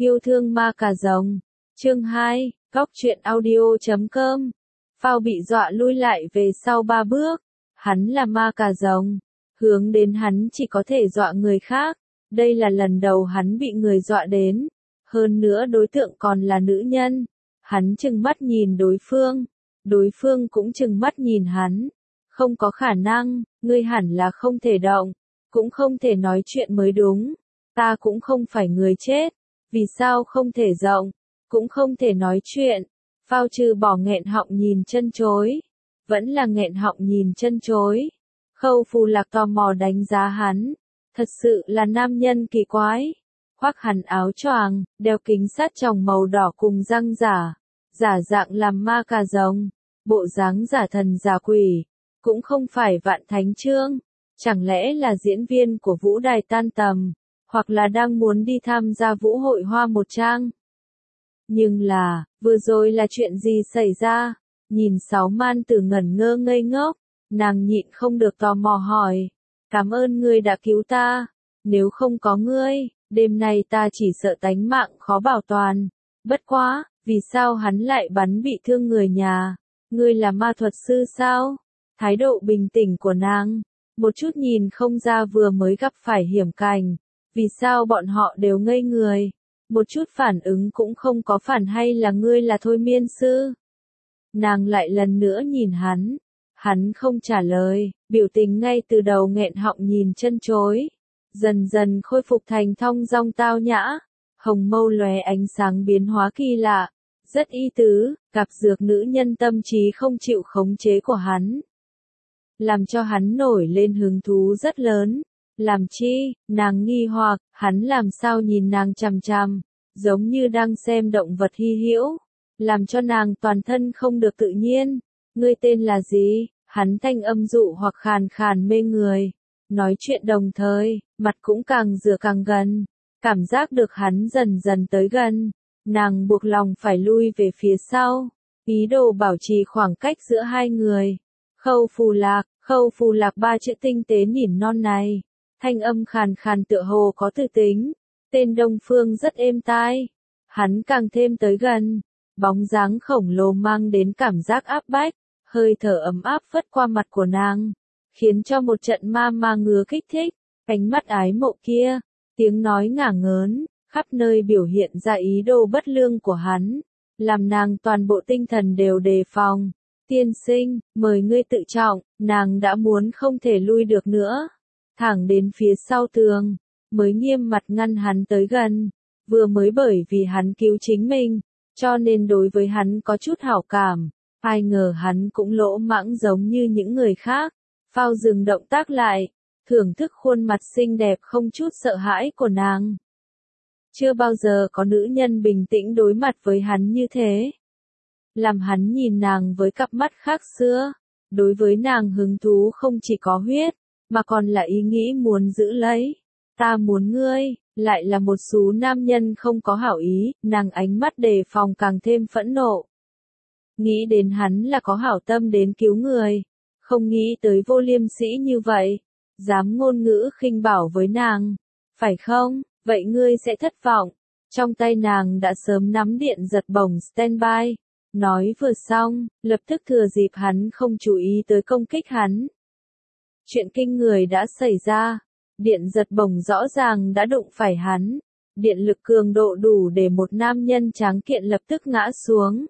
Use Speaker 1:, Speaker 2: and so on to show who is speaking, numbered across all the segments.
Speaker 1: Yêu thương ma cà rồng. Chương 2, Góc truyện audio.com. Phao bị dọa lui lại về sau 3 bước. Hắn là ma cà rồng. Hướng đến hắn chỉ có thể dọa người khác. Đây là lần đầu hắn bị người dọa đến. Hơn nữa đối tượng còn là nữ nhân. Hắn trừng mắt nhìn đối phương. Đối phương cũng trừng mắt nhìn hắn. Không có khả năng, ngươi hẳn là không thể động. Cũng không thể nói chuyện mới đúng. Ta cũng không phải người chết. Vì sao không thể rộng? Cũng không thể nói chuyện. Phao trừ bỏ nghẹn họng nhìn chân chối. Vẫn là nghẹn họng nhìn chân chối. Khâu Phù Lạc tò mò đánh giá hắn. Thật sự là nam nhân kỳ quái. Khoác hẳn áo choàng, đeo kính sát tròng màu đỏ cùng răng giả. Giả dạng làm ma cà rồng. Bộ dáng giả thần giả quỷ. Cũng không phải Vạn Thánh Chương. Chẳng lẽ là diễn viên của vũ đài tan tầm. Hoặc là đang muốn đi tham gia vũ hội hoa một trang. Nhưng là, vừa rồi là chuyện gì xảy ra? Nhìn Sáu Man Tử ngẩn ngơ ngây ngốc, nàng nhịn không được tò mò hỏi. Cảm ơn ngươi đã cứu ta. Nếu không có ngươi, đêm nay ta chỉ sợ tánh mạng khó bảo toàn. Bất quá, vì sao hắn lại bắn bị thương người nhà? Ngươi là ma thuật sư sao? Thái độ bình tĩnh của nàng, một chút nhìn không ra vừa mới gặp phải hiểm cảnh. Vì sao bọn họ đều ngây người? Một chút phản ứng cũng không có, phản hay là ngươi là thôi miên sư? Nàng lại lần nữa nhìn hắn. Hắn không trả lời, biểu tình ngay từ đầu nghẹn họng nhìn chân chối. Dần dần khôi phục thành thong dong tao nhã. Hồng mâu lóe ánh sáng biến hóa kỳ lạ. Rất ý tứ, gặp dược nữ nhân tâm trí không chịu khống chế của hắn. Làm cho hắn nổi lên hứng thú rất lớn. Làm chi? Nàng nghi hoặc, hắn làm sao nhìn nàng chằm chằm, giống như đang xem động vật hy hữu, làm cho nàng toàn thân không được tự nhiên. Ngươi tên là gì? Hắn thanh âm dụ hoặc khàn khàn mê người. Nói chuyện đồng thời, mặt cũng càng dựa càng gần, cảm giác được hắn dần dần tới gần. Nàng buộc lòng phải lui về phía sau, ý đồ bảo trì khoảng cách giữa hai người. Khâu Phù Lạc ba chữ tinh tế nhìn non này. Thanh âm khàn khàn tựa hồ có tư tính. Tên Đông Phương rất êm tai. Hắn càng thêm tới gần. Bóng dáng khổng lồ mang đến cảm giác áp bách. Hơi thở ấm áp phất qua mặt của nàng. Khiến cho một trận ma ngứa kích thích. Ánh mắt ái mộ kia. Tiếng nói ngả ngớn. Khắp nơi biểu hiện ra ý đồ bất lương của hắn. Làm nàng toàn bộ tinh thần đều đề phòng. Tiên sinh, mời ngươi tự trọng. Nàng đã muốn không thể lui được nữa. Thẳng đến phía sau tường, mới nghiêm mặt ngăn hắn tới gần. Vừa mới bởi vì hắn cứu chính mình, cho nên đối với hắn có chút hảo cảm. Ai ngờ hắn cũng lỗ mãng giống như những người khác. Phao dừng động tác lại, thưởng thức khuôn mặt xinh đẹp không chút sợ hãi của nàng. Chưa bao giờ có nữ nhân bình tĩnh đối mặt với hắn như thế. Làm hắn nhìn nàng với cặp mắt khác xưa. Đối với nàng hứng thú không chỉ có huyết, mà còn là ý nghĩ muốn giữ lấy. Ta muốn ngươi, lại là một số nam nhân không có hảo ý, nàng ánh mắt đề phòng càng thêm phẫn nộ. Nghĩ đến hắn là có hảo tâm đến cứu người, không nghĩ tới vô liêm sĩ như vậy, dám ngôn ngữ khinh bảo với nàng, phải không? Vậy ngươi sẽ thất vọng. Trong tay nàng đã sớm nắm điện giật bổng standby. Nói vừa xong, lập tức thừa dịp hắn không chú ý tới công kích hắn. Chuyện kinh người đã xảy ra. Điện giật bổng rõ ràng đã đụng phải hắn. Điện lực cường độ đủ để một nam nhân tráng kiện lập tức ngã xuống.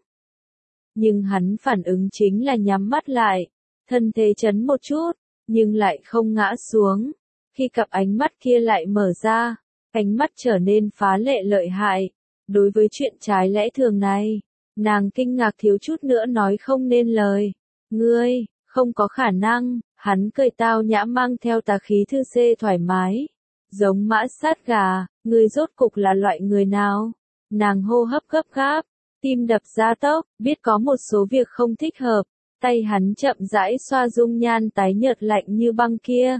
Speaker 1: Nhưng hắn phản ứng chính là nhắm mắt lại. Thân thế chấn một chút, nhưng lại không ngã xuống. Khi cặp ánh mắt kia lại mở ra, ánh mắt trở nên phá lệ lợi hại. Đối với chuyện trái lẽ thường này, nàng kinh ngạc thiếu chút nữa nói không nên lời. Ngươi, không có khả năng. Hắn cười tao nhã mang theo tà khí thư xê thoải mái. Giống mã sát gà, ngươi rốt cục là loại người nào? Nàng hô hấp gấp gáp, tim đập gia tốc, biết có một số việc không thích hợp. Tay hắn chậm rãi xoa dung nhan tái nhợt lạnh như băng kia.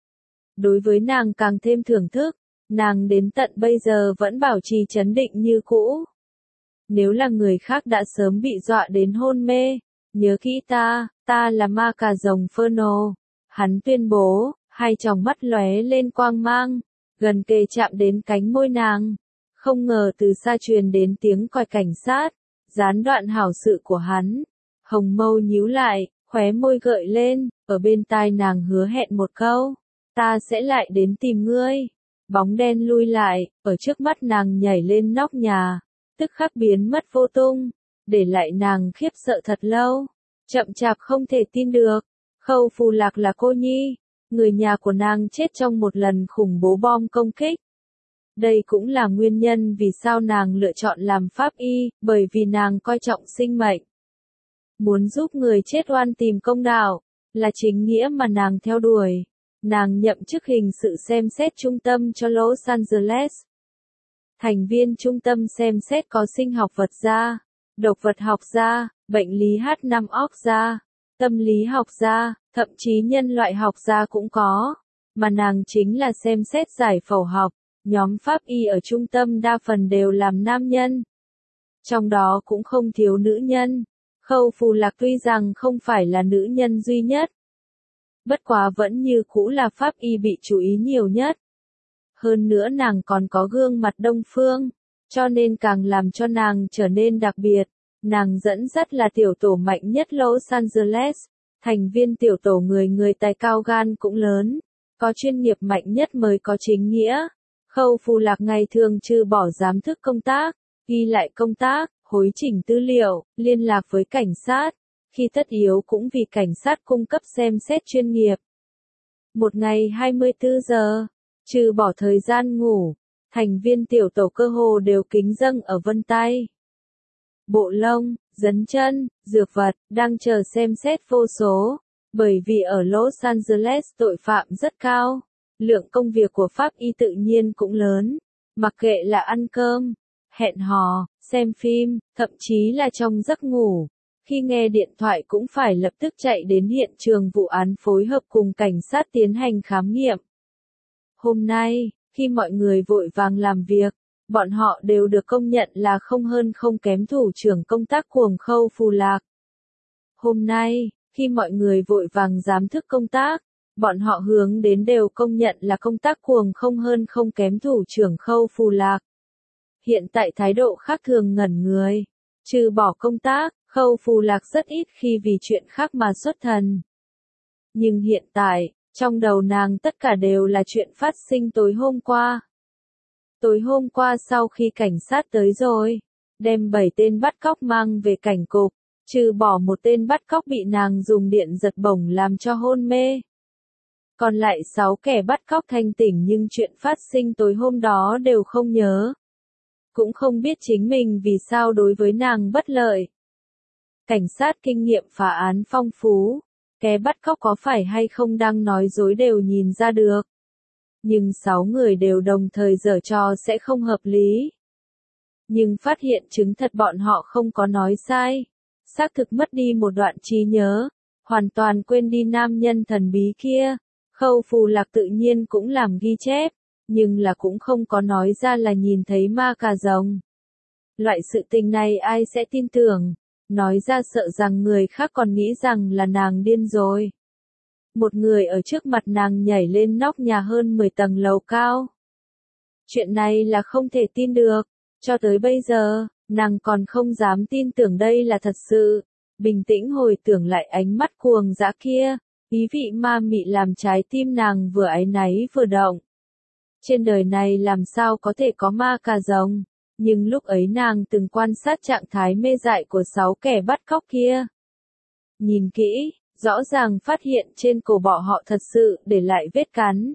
Speaker 1: Đối với nàng càng thêm thưởng thức, nàng đến tận bây giờ vẫn bảo trì trấn định như cũ. Nếu là người khác đã sớm bị dọa đến hôn mê. Nhớ kỹ ta là ma cà rồng Inferno. Hắn tuyên bố, hai tròng mắt lóe lên quang mang, gần kề chạm đến cánh môi nàng. Không ngờ từ xa truyền đến tiếng còi cảnh sát, gián đoạn hảo sự của hắn. Hồng mâu nhíu lại, khóe môi gợi lên, ở bên tai nàng hứa hẹn một câu. Ta sẽ lại đến tìm ngươi. Bóng đen lui lại, ở trước mắt nàng nhảy lên nóc nhà, tức khắc biến mất vô tung, để lại nàng khiếp sợ thật lâu. Chậm chạp không thể tin được, Khâu Phù Lạc là cô nhi, người nhà của nàng chết trong một lần khủng bố bom công kích. Đây cũng là nguyên nhân vì sao nàng lựa chọn làm pháp y, bởi vì nàng coi trọng sinh mệnh. Muốn giúp người chết oan tìm công đạo, là chính nghĩa mà nàng theo đuổi. Nàng nhậm chức hình sự xem xét trung tâm cho Los Angeles. Thành viên trung tâm xem xét có sinh học vật gia, độc vật học gia, bệnh lý H5 gia, tâm lý học gia, thậm chí nhân loại học gia cũng có. Mà nàng chính là xem xét giải phẫu học. Nhóm pháp y ở trung tâm đa phần đều làm nam nhân. Trong đó cũng không thiếu nữ nhân. Khâu Phù Lạc tuy rằng không phải là nữ nhân duy nhất. Bất quá vẫn như cũ là pháp y bị chú ý nhiều nhất. Hơn nữa nàng còn có gương mặt đông phương, cho nên càng làm cho nàng trở nên đặc biệt. Nàng dẫn dắt là tiểu tổ mạnh nhất Los Angeles. Thành viên tiểu tổ người tài cao gan cũng lớn. Có chuyên nghiệp mạnh nhất mới có chính nghĩa. Khâu Phù Lạc ngày thường trừ bỏ giám thức công tác, ghi lại công tác, hối chỉnh tư liệu, liên lạc với cảnh sát, khi tất yếu cũng vì cảnh sát cung cấp xem xét chuyên nghiệp. Một ngày 24 giờ, trừ bỏ thời gian ngủ, thành viên tiểu tổ cơ hồ đều kính dâng ở vân tay. Bộ lông, dấn chân, dược vật, đang chờ xem xét vô số, bởi vì ở Los Angeles tội phạm rất cao. Lượng công việc của pháp y tự nhiên cũng lớn, mặc kệ là ăn cơm, hẹn hò, xem phim, thậm chí là trong giấc ngủ. Khi nghe điện thoại cũng phải lập tức chạy đến hiện trường vụ án phối hợp cùng cảnh sát tiến hành khám nghiệm. Hôm nay, khi mọi người vội vàng làm việc, bọn họ đều được công nhận là không hơn không kém thủ trưởng công tác cuồng Khâu Phù Lạc. Hôm nay, khi mọi người vội vàng giám thức công tác, bọn họ hướng đến đều công nhận là công tác cuồng không hơn không kém thủ trưởng Khâu Phù Lạc. Hiện tại thái độ khác thường ngẩn người. Trừ bỏ công tác, Khâu Phù Lạc rất ít khi vì chuyện khác mà xuất thần. Nhưng hiện tại, trong đầu nàng tất cả đều là chuyện phát sinh tối hôm qua. Tối hôm qua sau khi cảnh sát tới rồi, đem 7 tên bắt cóc mang về cảnh cục, trừ bỏ một tên bắt cóc bị nàng dùng điện giật bổng làm cho hôn mê. Còn lại 6 kẻ bắt cóc thanh tỉnh nhưng chuyện phát sinh tối hôm đó đều không nhớ. Cũng không biết chính mình vì sao đối với nàng bất lợi. Cảnh sát kinh nghiệm phá án phong phú, kẻ bắt cóc có phải hay không đang nói dối đều nhìn ra được. Nhưng 6 người đều đồng thời giở trò sẽ không hợp lý. Nhưng phát hiện chứng thật bọn họ không có nói sai. Xác thực mất đi một đoạn trí nhớ, hoàn toàn quên đi nam nhân thần bí kia. Khâu Phù Lạc tự nhiên cũng làm ghi chép, nhưng là cũng không có nói ra là nhìn thấy ma cà rồng. Loại sự tình này ai sẽ tin tưởng, nói ra sợ rằng người khác còn nghĩ rằng là nàng điên rồi. Một người ở trước mặt nàng nhảy lên nóc nhà hơn 10 tầng lầu cao. Chuyện này là không thể tin được, cho tới bây giờ, nàng còn không dám tin tưởng đây là thật sự. Bình tĩnh hồi tưởng lại ánh mắt cuồng dã kia. Ý vị ma mị làm trái tim nàng vừa áy náy vừa động. Trên đời này làm sao có thể có ma cà rồng, nhưng lúc ấy nàng từng quan sát trạng thái mê dại của 6 kẻ bắt cóc kia. Nhìn kỹ, rõ ràng phát hiện trên cổ bọn họ thật sự để lại vết cắn.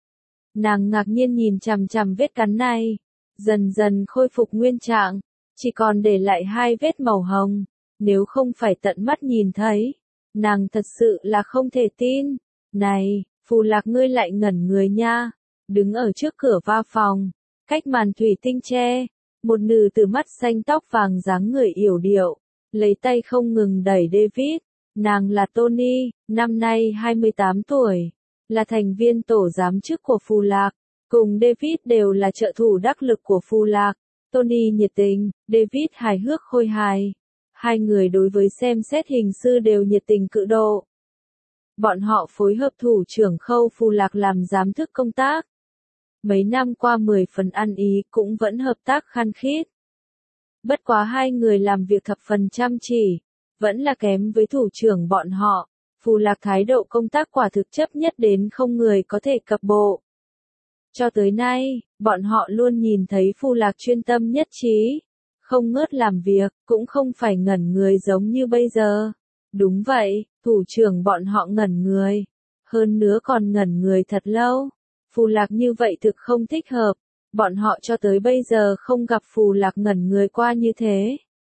Speaker 1: Nàng ngạc nhiên nhìn chằm chằm vết cắn này, dần dần khôi phục nguyên trạng, chỉ còn để lại 2 vết màu hồng, nếu không phải tận mắt nhìn thấy. Nàng thật sự là không thể tin. Này, Phù Lạc ngươi lại ngẩn người nha. Đứng ở trước cửa va phòng, cách màn thủy tinh che, một nữ từ mắt xanh tóc vàng dáng người yểu điệu, lấy tay không ngừng đẩy David. Nàng là Tony, năm nay 28 tuổi, là thành viên tổ giám chức của Phù Lạc, cùng David đều là trợ thủ đắc lực của Phù Lạc. Tony nhiệt tình, David hài hước khôi hài. Hai người đối với xem xét hình sự đều nhiệt tình cự độ. Bọn họ phối hợp thủ trưởng Khâu Phù Lạc làm giám thức công tác. mấy năm qua 10 phần ăn ý cũng vẫn hợp tác khan khít. Bất quá hai người làm việc thập phần chăm chỉ, vẫn là kém với thủ trưởng bọn họ. Phù Lạc thái độ công tác quả thực chấp nhất đến không người có thể cập bộ. Cho tới nay, bọn họ luôn nhìn thấy Phù Lạc chuyên tâm nhất trí, không ngớt làm việc, cũng không phải ngẩn người giống như bây giờ. Đúng vậy, thủ trưởng bọn họ ngẩn người. Hơn nữa còn ngẩn người thật lâu. Phù Lạc như vậy thực không thích hợp. Bọn họ cho tới bây giờ không gặp Phù Lạc ngẩn người qua như thế.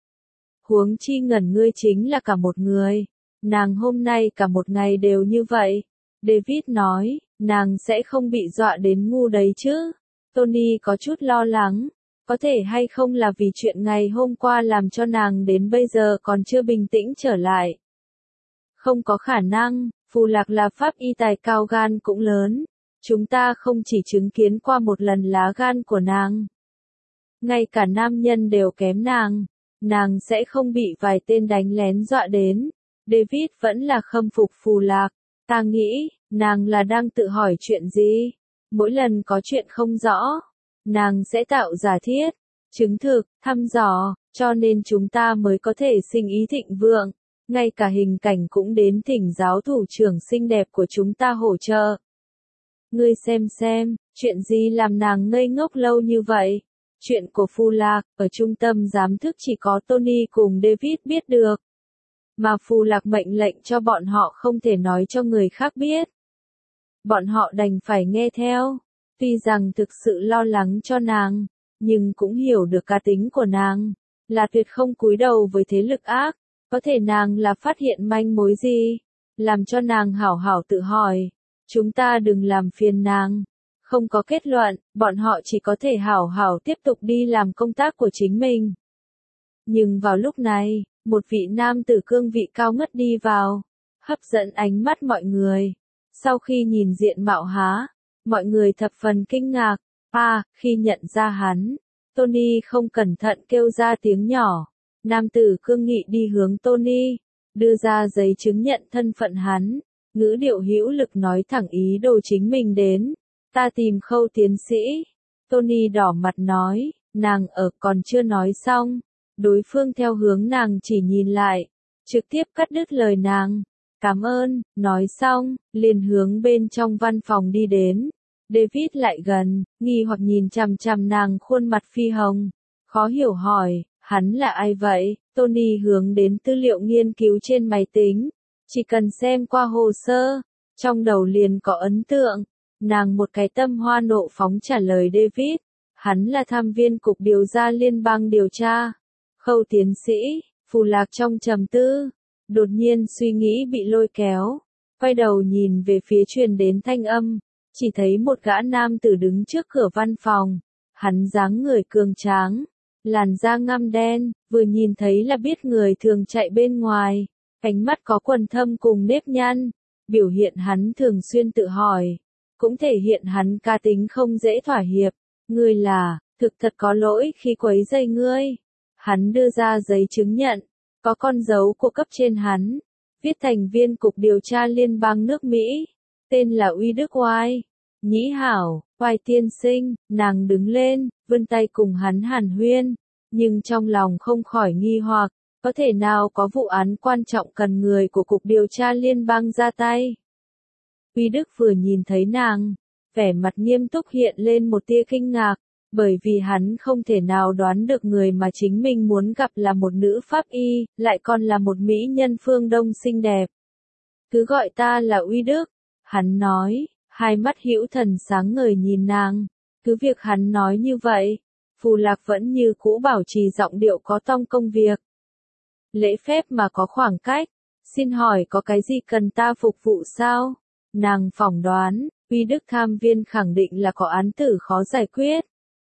Speaker 1: Huống chi ngẩn người chính là cả một người. Nàng hôm nay cả một ngày đều như vậy. David nói, nàng sẽ không bị dọa đến ngu đấy chứ. Tony có chút lo lắng. Có thể hay không là vì chuyện ngày hôm qua làm cho nàng đến bây giờ còn chưa bình tĩnh trở lại. Không có khả năng, Phù Lạc là pháp y tài cao gan cũng lớn. Chúng ta không chỉ chứng kiến qua một lần lá gan của nàng. Ngay cả nam nhân đều kém nàng sẽ không bị vài tên đánh lén dọa đến. David vẫn là khâm phục Phù Lạc. Ta nghĩ, nàng là đang tự hỏi chuyện gì? Mỗi lần có chuyện không rõ, nàng sẽ tạo giả thiết, chứng thực, thăm dò, cho nên chúng ta mới có thể sinh ý thịnh vượng. Ngay cả hình cảnh cũng đến thỉnh giáo thủ trưởng xinh đẹp của chúng ta hỗ trợ. Ngươi xem, chuyện gì làm nàng ngây ngốc lâu như vậy? Chuyện của Phù Lạc, ở trung tâm giám thức chỉ có Tony cùng David biết được. Mà Phù Lạc mệnh lệnh cho bọn họ không thể nói cho người khác biết. Bọn họ đành phải nghe theo. Tuy rằng thực sự lo lắng cho nàng, nhưng cũng hiểu được cá tính của nàng, là tuyệt không cúi đầu với thế lực ác. Có thể nàng là phát hiện manh mối gì, làm cho nàng hảo hảo tự hỏi. Chúng ta đừng làm phiền nàng. Không có kết luận, bọn họ chỉ có thể hảo hảo tiếp tục đi làm công tác của chính mình. Nhưng vào lúc này, một vị nam tử cương vị cao ngất đi vào, hấp dẫn ánh mắt mọi người. Sau khi nhìn diện mạo há, mọi người thập phần kinh ngạc. Khi nhận ra hắn, Tony không cẩn thận kêu ra tiếng nhỏ. Nam tử cương nghị đi hướng Tony, đưa ra giấy chứng nhận thân phận hắn, ngữ điệu hữu lực nói thẳng ý đồ chính mình đến. Ta tìm Khâu tiến sĩ. Tony đỏ mặt nói, nàng ở còn chưa nói xong. Đối phương theo hướng nàng chỉ nhìn lại, trực tiếp cắt đứt lời nàng. Cảm ơn, nói xong, liền hướng bên trong văn phòng đi đến. David lại gần, nghi hoặc nhìn chằm chằm nàng khuôn mặt phi hồng. Khó hiểu hỏi, hắn là ai vậy? Tony hướng đến tư liệu nghiên cứu trên máy tính. Chỉ cần xem qua hồ sơ, trong đầu liền có ấn tượng. Nàng một cái tâm hoa nộ phóng trả lời David. Hắn là tham viên cục điều tra liên bang điều tra. Khâu tiến sĩ, Phù Lạc trong trầm tư. Đột nhiên suy nghĩ bị lôi kéo. Quay đầu nhìn về phía truyền đến thanh âm. Chỉ thấy một gã nam tử đứng trước cửa văn phòng. Hắn dáng người cường tráng, làn da ngăm đen, vừa nhìn thấy là biết người thường chạy bên ngoài. Ánh mắt có quầng thâm cùng nếp nhăn. Biểu hiện hắn thường xuyên tự hỏi. Cũng thể hiện hắn cá tính không dễ thỏa hiệp. Ngươi là, thực thật có lỗi khi quấy rầy ngươi. Hắn đưa ra giấy chứng nhận, có con dấu của cấp trên hắn, viết thành viên cục điều tra liên bang nước Mỹ, tên là Uy Đức Oai. Nhĩ hảo, Oai tiên sinh, nàng đứng lên, vươn tay cùng hắn hàn huyên, nhưng trong lòng không khỏi nghi hoặc, có thể nào có vụ án quan trọng cần người của cục điều tra liên bang ra tay. Uy Đức vừa nhìn thấy nàng, vẻ mặt nghiêm túc hiện lên một tia kinh ngạc, bởi vì hắn không thể nào đoán được người mà chính mình muốn gặp là một nữ pháp y, lại còn là một mỹ nhân phương Đông xinh đẹp. Cứ gọi ta là Uy Đức, hắn nói, hai mắt hữu thần sáng ngời nhìn nàng. Cứ việc hắn nói như vậy, Phù Lạc vẫn như cũ bảo trì giọng điệu có tông công việc. Lễ phép mà có khoảng cách, xin hỏi có cái gì cần ta phục vụ sao? Nàng phỏng đoán, Uy Đức tham viên khẳng định là có án tử khó giải quyết.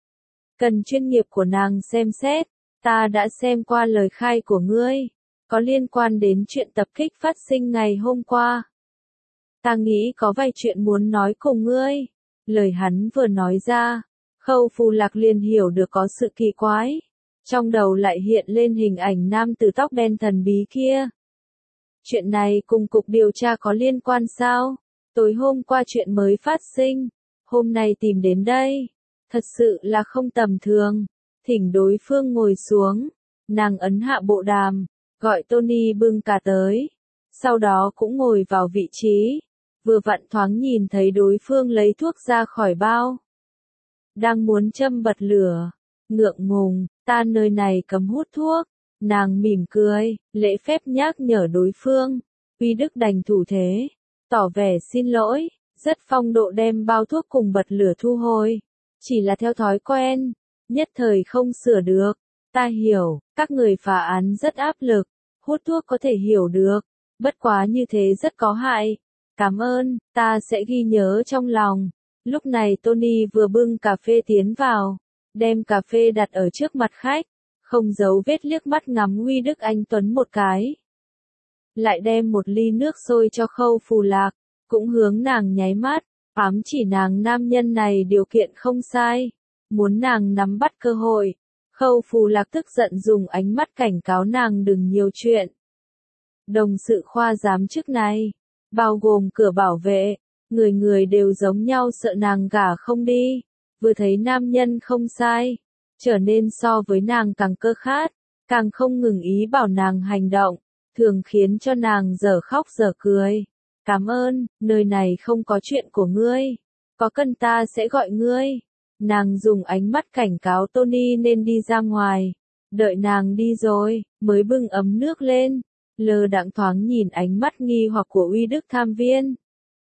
Speaker 1: Cần chuyên nghiệp của nàng xem xét, ta đã xem qua lời khai của ngươi, có liên quan đến chuyện tập kích phát sinh ngày hôm qua. Ta nghĩ có vài chuyện muốn nói cùng ngươi. Lời hắn vừa nói ra, Khâu Phù Lạc liền hiểu được có sự kỳ quái. Trong đầu lại hiện lên hình ảnh nam tử tóc đen thần bí kia. Chuyện này cùng cục điều tra có liên quan sao? Tối hôm qua chuyện mới phát sinh. hôm nay tìm đến đây, thật sự là không tầm thường. Thỉnh đối phương ngồi xuống, nàng ấn hạ bộ đàm, gọi Tony bưng cà tới, sau đó cũng ngồi vào vị trí, vừa vặn thoáng nhìn thấy đối phương lấy thuốc ra khỏi bao. Đang muốn châm bật lửa, ngượng ngùng, ta nơi này cấm hút thuốc, nàng mỉm cười, lễ phép nhắc nhở đối phương, Uy Đức đành thủ thế, tỏ vẻ xin lỗi, rất phong độ đem bao thuốc cùng bật lửa thu hồi, chỉ là theo thói quen, nhất thời không sửa được, ta hiểu, các người phá án rất áp lực, hút thuốc có thể hiểu được, bất quá như thế rất có hại, cảm ơn, ta sẽ ghi nhớ trong lòng. Lúc này Tony vừa bưng cà phê tiến vào, đem cà phê đặt ở trước mặt khách, không giấu vết liếc mắt ngắm Uy Đức Anh Tuấn một cái. Lại đem một ly nước sôi cho Khâu Phù Lạc, cũng hướng nàng nháy mắt, ám chỉ nàng nam nhân này điều kiện không sai, muốn nàng nắm bắt cơ hội. Khâu Phù Lạc tức giận dùng ánh mắt cảnh cáo nàng đừng nhiều chuyện. Đồng sự khoa giám chức này, bao gồm cửa bảo vệ, người người đều giống nhau sợ nàng gả không đi, vừa thấy nam nhân không sai, trở nên so với nàng càng cơ khát, càng không ngừng ý bảo nàng hành động, thường khiến cho nàng dở khóc dở cười. Cảm ơn, nơi này không có chuyện của ngươi, có cần ta sẽ gọi ngươi. Nàng dùng ánh mắt cảnh cáo Tony nên đi ra ngoài, đợi nàng đi rồi, mới bưng ấm nước lên, lơ đãng thoáng nhìn ánh mắt nghi hoặc của Uy Đức tham viên.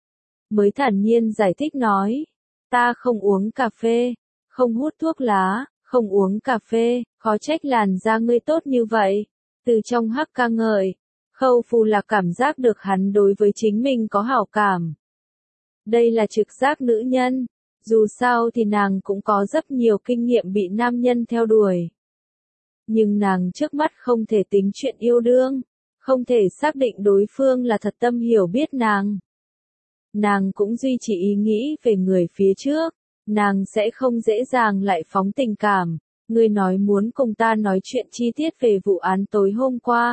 Speaker 1: Mới thản nhiên giải thích nói, ta không uống cà phê, không hút thuốc lá, không uống cà phê, khó trách làn da ngươi tốt như vậy. Từ trong hắc ca ngợi, Khâu Phù Lạc cảm giác được hắn đối với chính mình có hảo cảm. Đây là trực giác nữ nhân, dù sao thì nàng cũng có rất nhiều kinh nghiệm bị nam nhân theo đuổi. Nhưng nàng trước mắt không thể tính chuyện yêu đương, không thể xác định đối phương là thật tâm hiểu biết nàng. Nàng cũng duy trì ý nghĩ về người phía trước, nàng sẽ không dễ dàng lại phóng tình cảm. Ngươi nói muốn cùng ta nói chuyện chi tiết về vụ án tối hôm qua.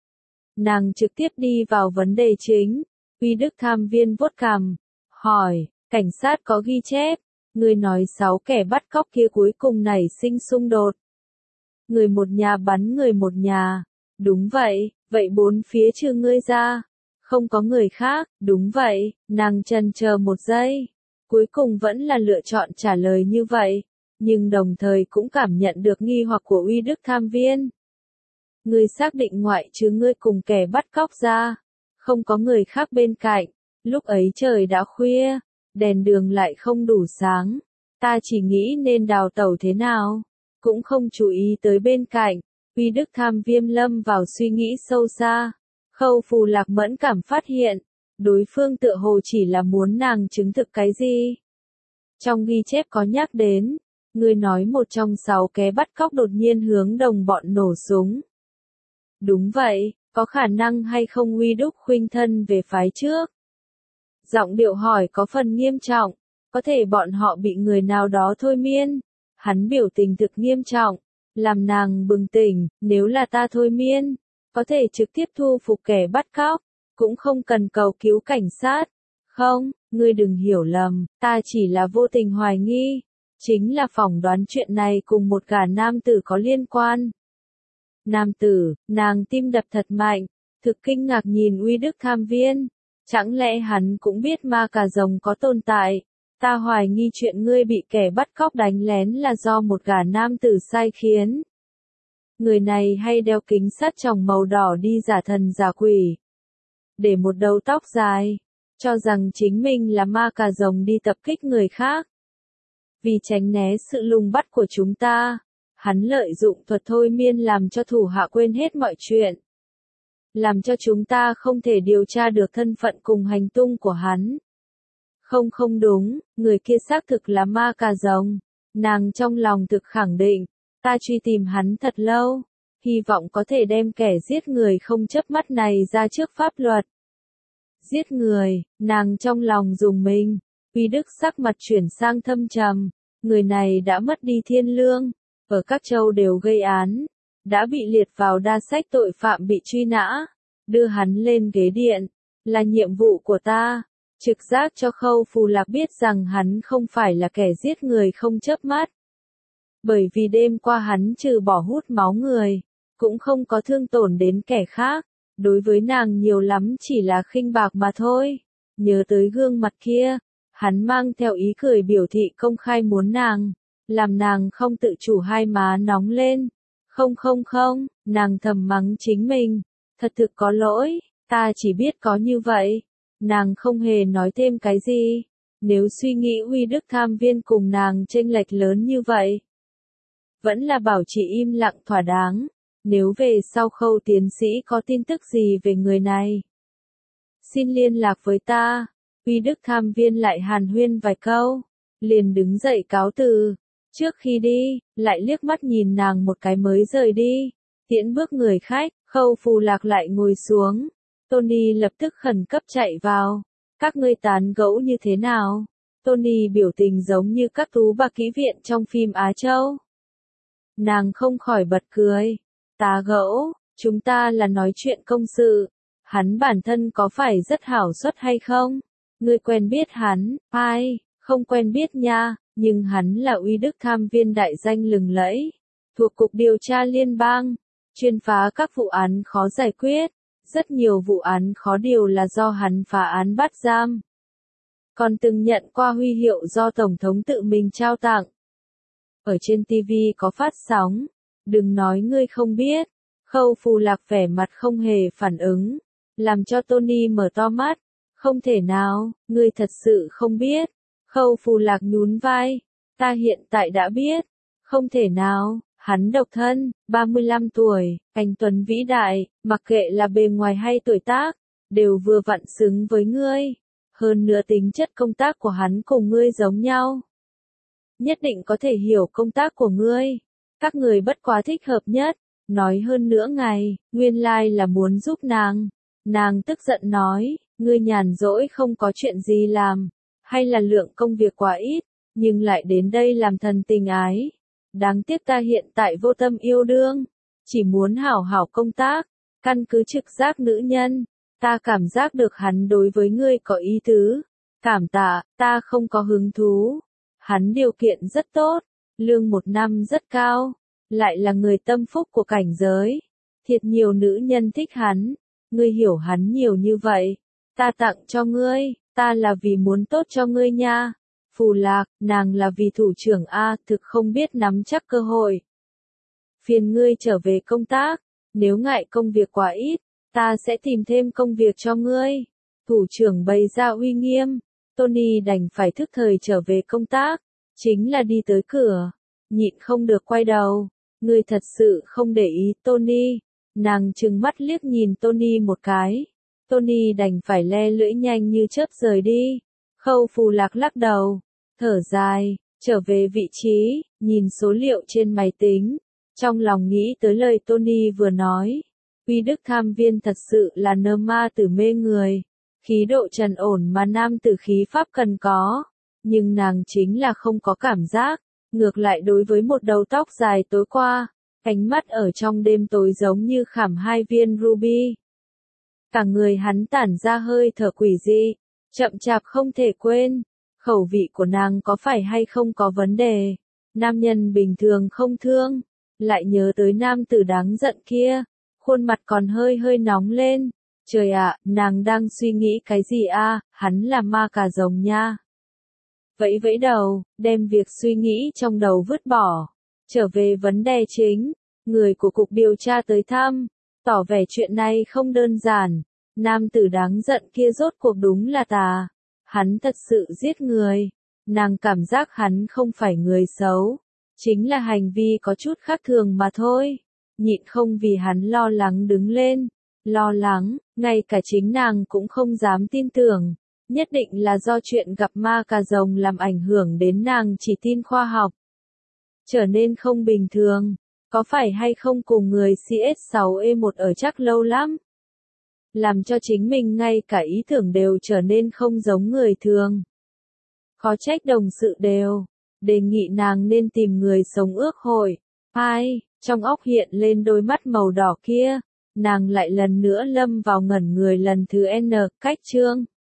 Speaker 1: Nàng trực tiếp đi vào vấn đề chính. Uy Đức tham viên vuốt cằm, hỏi, cảnh sát có ghi chép, ngươi nói 6 kẻ bắt cóc kia cuối cùng nảy sinh xung đột. Người một nhà bắn người một nhà. Đúng vậy, vậy 4 phía trừ ngươi ra. Không có người khác, đúng vậy, nàng chần chờ một giây. Cuối cùng vẫn là lựa chọn trả lời như vậy, nhưng đồng thời cũng cảm nhận được nghi hoặc của Uy Đức tham viên. Ngươi xác định ngoại trừ ngươi cùng kẻ bắt cóc ra, không có người khác bên cạnh, lúc ấy trời đã khuya, đèn đường lại không đủ sáng, ta chỉ nghĩ nên đào tẩu thế nào, cũng không chú ý tới bên cạnh. Uy Đức tham viêm lâm vào suy nghĩ sâu xa. Khâu Phù Lạc mẫn cảm phát hiện, đối phương tựa hồ chỉ là muốn nàng chứng thực cái gì. Trong ghi chép có nhắc đến, ngươi nói một trong 6 kẻ bắt cóc đột nhiên hướng đồng bọn nổ súng. Đúng vậy, có khả năng hay không Uy Đức khuynh thân về phái trước? Giọng điệu hỏi có phần nghiêm trọng, có thể bọn họ bị người nào đó thôi miên. Hắn biểu tình thực nghiêm trọng, làm nàng bừng tỉnh, nếu là ta thôi miên, có thể trực tiếp thu phục kẻ bắt cóc, cũng không cần cầu cứu cảnh sát. Không, ngươi đừng hiểu lầm, ta chỉ là vô tình hoài nghi, chính là phỏng đoán chuyện này cùng một gã nam tử có liên quan. Nam tử, nàng tim đập thật mạnh, thực kinh ngạc nhìn Uy Đức tham viên, chẳng lẽ hắn cũng biết ma cà rồng có tồn tại. Ta hoài nghi chuyện ngươi bị kẻ bắt cóc đánh lén là do một gã nam tử sai khiến. Người này hay đeo kính sắt tròng màu đỏ đi giả thần giả quỷ, để một đầu tóc dài, cho rằng chính mình là ma cà rồng đi tập kích người khác. Vì tránh né sự lùng bắt của chúng ta, hắn lợi dụng thuật thôi miên làm cho thủ hạ quên hết mọi chuyện, làm cho chúng ta không thể điều tra được thân phận cùng hành tung của hắn. Không đúng, người kia xác thực là ma cà rồng. Nàng trong lòng thực khẳng định, ta truy tìm hắn thật lâu, hy vọng có thể đem kẻ giết người không chớp mắt này ra trước pháp luật. Giết người, nàng trong lòng rùng mình, Uy Đức sắc mặt chuyển sang thâm trầm, người này đã mất đi thiên lương, ở các châu đều gây án, đã bị liệt vào đa sách tội phạm bị truy nã, đưa hắn lên ghế điện, là nhiệm vụ của ta. Trực giác cho Khâu Phù Lạc biết rằng hắn không phải là kẻ giết người không chớp mắt. Bởi vì đêm qua hắn trừ bỏ hút máu người, cũng không có thương tổn đến kẻ khác, đối với nàng nhiều lắm chỉ là khinh bạc mà thôi. Nhớ tới gương mặt kia, hắn mang theo ý cười biểu thị công khai muốn nàng, làm nàng không tự chủ hai má nóng lên. Không, nàng thầm mắng chính mình, thật thực có lỗi, ta chỉ biết có như vậy. Nàng không hề nói thêm cái gì, nếu suy nghĩ Uy Đức Tham Viên cùng nàng chênh lệch lớn như vậy. Vẫn là bảo trì im lặng thỏa đáng, nếu về sau Khâu tiến sĩ có tin tức gì về người này. Xin liên lạc với ta, Uy Đức Tham Viên lại hàn huyên vài câu, liền đứng dậy cáo từ. Trước khi đi, lại liếc mắt nhìn nàng một cái mới rời đi, tiễn bước người khách, Khâu Phù Lạc lại ngồi xuống. Tony lập tức khẩn cấp chạy vào. Các ngươi tán gẫu như thế nào? Tony biểu tình giống như các tú bà kỹ viện trong phim Á Châu. Nàng không khỏi bật cười. Tá gẫu, chúng ta là nói chuyện công sự. Hắn bản thân có phải rất hảo suất hay không? Ngươi quen biết hắn, ai? Không quen biết nha, nhưng hắn là Uy Đức Tham Viên đại danh lừng lẫy, thuộc Cục Điều tra Liên bang, chuyên phá các vụ án khó giải quyết. Rất nhiều vụ án khó điều là do hắn phá án bắt giam. Còn từng nhận qua huy hiệu do Tổng thống tự mình trao tặng. Ở trên TV có phát sóng. Đừng nói ngươi không biết. Khâu Phù Lạc vẻ mặt không hề phản ứng. Làm cho Tony mở to mắt. Không thể nào, ngươi thật sự không biết. Khâu Phù Lạc nhún vai. Ta hiện tại đã biết. Không thể nào. Hắn độc thân, 35 tuổi, anh tuấn vĩ đại, mặc kệ là bề ngoài hay tuổi tác, đều vừa vặn xứng với ngươi. Hơn nữa tính chất công tác của hắn cùng ngươi giống nhau. Nhất định có thể hiểu công tác của ngươi. Các người bất quá thích hợp nhất. Nói hơn nữa ngày, nguyên lai là muốn giúp nàng. Nàng tức giận nói, ngươi nhàn rỗi không có chuyện gì làm, hay là lượng công việc quá ít, nhưng lại đến đây làm thần tình ái. Đáng tiếc ta hiện tại vô tâm yêu đương, chỉ muốn hảo hảo công tác, căn cứ trực giác nữ nhân, ta cảm giác được hắn đối với ngươi có ý tứ. Cảm tạ, ta không có hứng thú. Hắn điều kiện rất tốt, lương 1 năm rất cao, lại là người tâm phúc của cảnh giới. Thiệt nhiều nữ nhân thích hắn, ngươi hiểu hắn nhiều như vậy, ta tặng cho ngươi, ta là vì muốn tốt cho ngươi nha. Phù Lạc, nàng là vì thủ trưởng A, thực không biết nắm chắc cơ hội. Phiền ngươi trở về công tác, nếu ngại công việc quá ít, ta sẽ tìm thêm công việc cho ngươi. Thủ trưởng bày ra uy nghiêm, Tony đành phải thức thời trở về công tác, chính là đi tới cửa, nhịn không được quay đầu. Ngươi thật sự không để ý Tony, nàng trừng mắt liếc nhìn Tony một cái. Tony đành phải le lưỡi nhanh như chớp rời đi. Khâu Phù Lạc lắc đầu, thở dài, trở về vị trí, nhìn số liệu trên máy tính, trong lòng nghĩ tới lời Tony vừa nói. Uy Đức Tham Viên thật sự là nơ ma tử mê người, khí độ trần ổn mà nam tử khí pháp cần có, nhưng nàng chính là không có cảm giác, ngược lại đối với một đầu tóc dài tối qua, ánh mắt ở trong đêm tối giống như khảm 2 viên ruby. Cả người hắn tản ra hơi thở quỷ dị, chậm chạp không thể quên. Khẩu vị của nàng có phải hay không có vấn đề? Nam nhân bình thường không thương, lại nhớ tới nam tử đáng giận kia, khuôn mặt còn hơi nóng lên. Trời ạ, nàng đang suy nghĩ cái gì a? Hắn là ma cà rồng nha. Vẫy đầu, đem việc suy nghĩ trong đầu vứt bỏ, trở về vấn đề chính. Người của cục điều tra tới thăm, tỏ vẻ chuyện này không đơn giản. Nam tử đáng giận kia rốt cuộc đúng là tà. Hắn thật sự giết người. Nàng cảm giác hắn không phải người xấu, chính là hành vi có chút khác thường mà thôi. Nhịn không vì hắn lo lắng đứng lên. Lo lắng, ngay cả chính nàng cũng không dám tin tưởng. Nhất định là do chuyện gặp ma cà rồng làm ảnh hưởng đến nàng chỉ tin khoa học. Trở nên không bình thường. Có phải hay không cùng người CS6E1 ở chắc lâu lắm? Làm cho chính mình ngay cả ý tưởng đều trở nên không giống người thường. Khó trách đồng sự đều đề nghị nàng nên tìm người sống ước hội. Ai, trong óc hiện lên đôi mắt màu đỏ kia, nàng lại lần nữa lâm vào ngẩn người lần thứ N. Cách chương